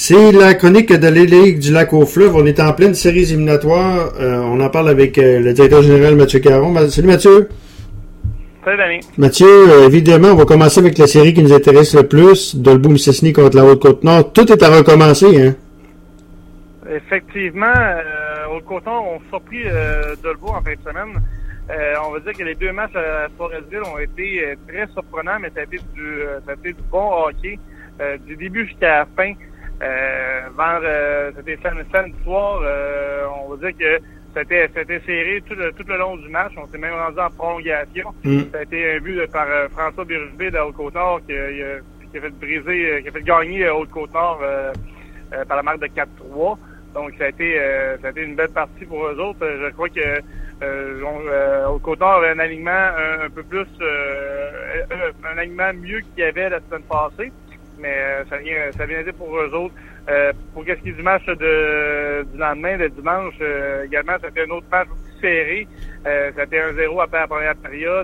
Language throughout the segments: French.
C'est la chronique de l'Élite du Lac au Fleuve. On est en pleine série éliminatoire. On en parle avec le directeur général Mathieu Caron. Salut Mathieu. Salut Danny. Mathieu, évidemment, on va commencer avec la série qui nous intéresse le plus, Dolbeau-Mistassini contre la Haute-Côte-Nord. Tout est à recommencer, hein? Effectivement, Haute-Côte-Nord ont surpris Dolbeau en fin de semaine. On va dire que les deux matchs à Forestville ont été très surprenants, mais ça a été du bon hockey du début jusqu'à la fin. C'était samedi soir, on va dire que c'était serré tout le long du match. On s'est même rendu en prolongation. Ça a été un but par François Birubé de Haute-Côte-Nord qui a fait gagner Haute-Côte-Nord par la marque de 4-3. Donc ça a été une belle partie pour eux autres. Je crois que Haute-Côte-Nord avait un alignement un peu plus un alignement mieux qu'il y avait la semaine passée. Mais ça vient dire pour eux autres. Pour qu'est-ce qui est du match du lendemain, de dimanche, également, ça fait un autre match aussi serré. Ça a été 1-0 après la première période.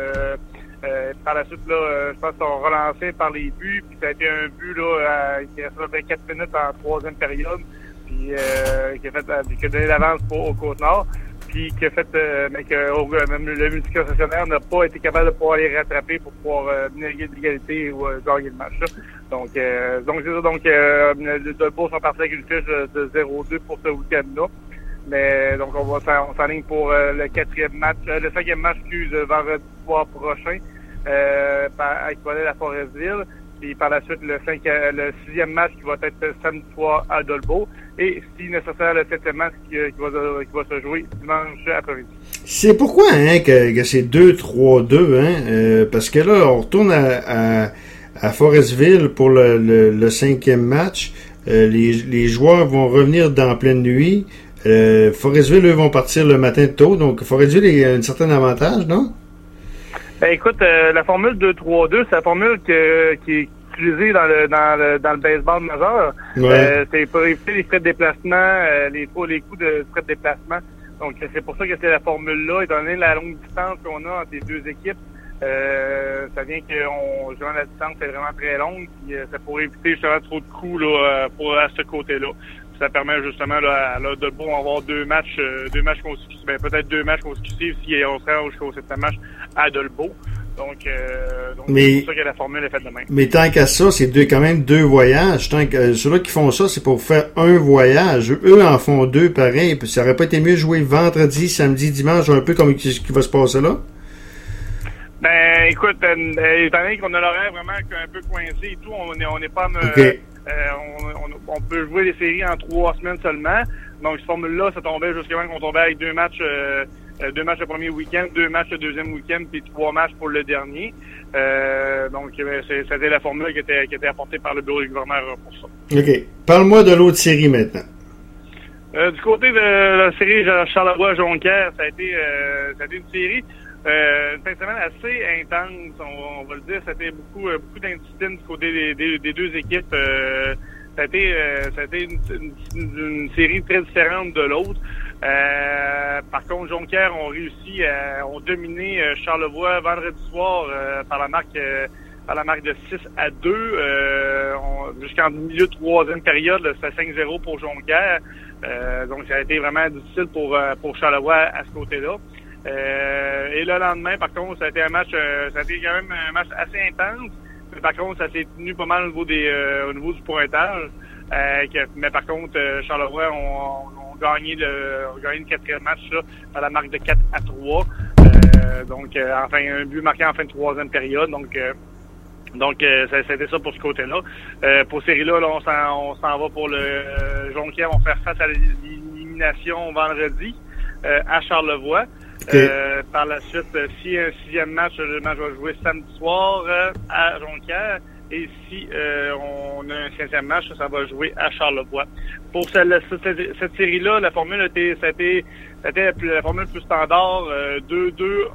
Par la suite, là, je pense qu'ils sont relancés par les buts. Puis ça a été un but là, qui a fait 4 minutes en troisième période. Puis qui a donné l'avance au Côte-Nord. Puis qui a fait mais que même le multiconcessionnaire n'a pas été capable de pouvoir les rattraper pour pouvoir mener l'égalité ou gagner le match là. Donc c'est ça. Donc les Dolbeau sont partis avec une fiche de 0-2 pour ce week-end-là. Mais donc on s'enligne pour le cinquième match vendredi soir prochain avec la Forestville. Puis par la suite, le sixième match qui va être samedi soir à Dolbeau. Et si nécessaire, le septième match qui va se jouer dimanche après-midi. C'est pourquoi que c'est 2-3-2, hein? Parce que là, on retourne à Forestville pour le cinquième match. Les joueurs vont revenir dans pleine nuit. Forestville, eux, vont partir le matin tôt. Donc, Forestville a un certain avantage, non? Ben, écoute, la formule 2-3-2, c'est la formule qui est utilisée dans le baseball majeur. Ouais. C'est pour éviter les frais de déplacement, les coûts de frais de déplacement. Donc, c'est pour ça que c'est la formule-là. Étant donné la longue distance qu'on a entre les deux équipes, ça vient que la distance est vraiment très longue. Puis, c'est pour éviter justement trop de coups là, à ce côté-là. Puis ça permet justement là, à Dolbeau avoir deux matchs consécutifs, peut-être deux matchs consécutifs si on se rend jusqu'au septième match à Dolbeau. Donc c'est pour ça que la formule est faite de même. Mais tant qu'à ça, c'est quand même deux voyages. Tant que ceux-là qui font ça, c'est pour faire un voyage. Eux en font deux pareil. Puis ça aurait pas été mieux de jouer vendredi, samedi, dimanche, un peu comme ce qui va se passer là? Ben écoute, étant donné qu'on a l'horaire vraiment un peu coincé et tout, on n'est pas Okay. on peut jouer les séries en 3 semaines seulement. Donc cette formule-là, ça tombait jusqu'à quand on tombait avec deux matchs le premier week-end, 2 matchs le deuxième week-end, puis 3 matchs pour le dernier. Donc c'était la formule qui était apportée par le bureau du gouverneur pour ça. OK. Parle-moi de l'autre série maintenant. Du côté de la série Charlevoix-Jonquière, ça a été une série une fin de semaine assez intense, on va le dire. C'était beaucoup d'indiscipline du côté des deux équipes. Ça a été une série très différente de l'autre. Par contre, Jonquière ont dominé Charlevoix vendredi soir par la marque de 6-2 jusqu'en milieu de troisième période. C'était 5-0 pour Jonquière. Donc ça a été vraiment difficile pour Charlevoix à ce côté-là. Et le lendemain, par contre, ça a été quand même un match assez intense. Mais par contre, ça s'est tenu pas mal au niveau du pointage. Mais par contre, Charlevoix ont gagné le quatrième match là, par la marque de 4-3. Enfin, un but marqué en fin de troisième période. Donc c'était ça pour ce côté-là. Pour cette série-là, on s'en va pour le Jonquière. On va faire face à l'élimination vendredi à Charlevoix. Okay. Par la suite, si un sixième match, le match va jouer samedi soir à Jonquière. Et si on a un cinquième match, ça va jouer à Charlevoix. Pour cette série-là, la formule c'était la formule plus standard 2-2,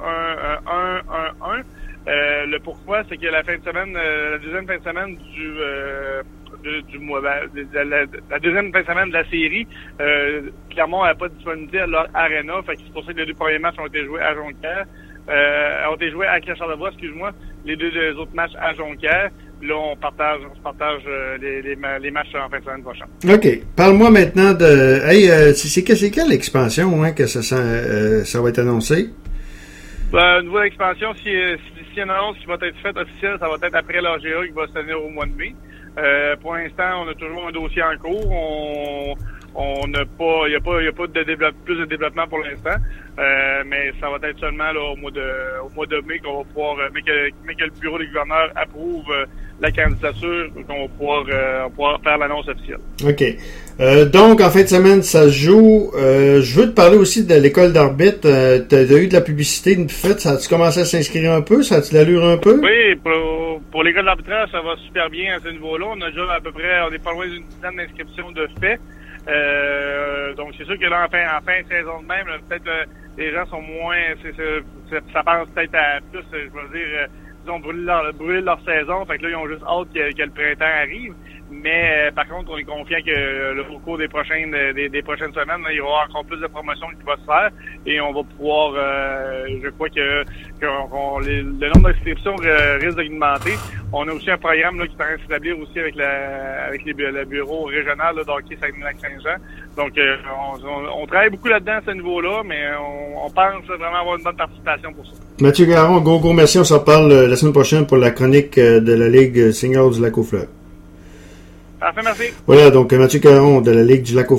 1-1, 1-1. Le pourquoi, c'est que la deuxième fin de semaine du mois, la deuxième fin de semaine de la série, Clermont n'a pas de disponibilité à leur arena, fait que c'est pour ça que les deux premiers matchs ont été joués à Jonquière, ont été joués à Charlevoix, excuse-moi, les deux autres matchs à Jonquière. là, on se partage les matchs en fin de semaine prochaine. OK. Parle-moi maintenant de... Hey, c'est quelle expansion que ça va être annoncé? Nouvelle expansion, si une annonce qui va être faite officielle, ça va être après l'AGA qui va se tenir au mois de mai. Pour l'instant, on a toujours un dossier en cours. On n'a pas, il y a pas plus de développement pour l'instant, mais ça va être seulement là, au mois de mai qu'on va pouvoir, mais que le bureau des gouverneurs approuve la candidature, qu'on va pouvoir faire l'annonce officielle. OK. Donc, en fin de semaine, ça se joue. Je veux te parler aussi de l'école d'arbitre. T'as eu de la publicité une faite. Ça a-tu commencé à s'inscrire un peu? Ça a-tu l'allure un peu? Oui, pour l'école d'arbitrage, ça va super bien à ce niveau-là. On a déjà on est pas loin d'une dizaine d'inscriptions de fait. Donc c'est sûr que là en fin de saison de même, là, peut-être les gens sont moins, ça pense peut-être à plus, je veux dire, ils ont brûlé leur saison, fait que là ils ont juste hâte que le printemps arrive. Mais par contre, on est confiant que au cours des prochaines semaines, là, il y aura encore plus de promotions qui va se faire et on va pouvoir, je crois que le nombre d'inscriptions risque d'augmenter. On a aussi un programme là, qui est en train de s'établir aussi avec le bureau régional là, d'hockey Saguenay-Lac-Saint-Jean. Donc on travaille beaucoup là-dedans à ce niveau-là, mais on pense vraiment avoir une bonne participation pour ça. Mathieu Garon, gros merci, on s'en reparle la semaine prochaine pour la chronique de la Ligue senior du Lac-aux-Fleurs. Parfait, merci. Voilà, donc Mathieu Caron de la Ligue du Lac-aux-Fleurs.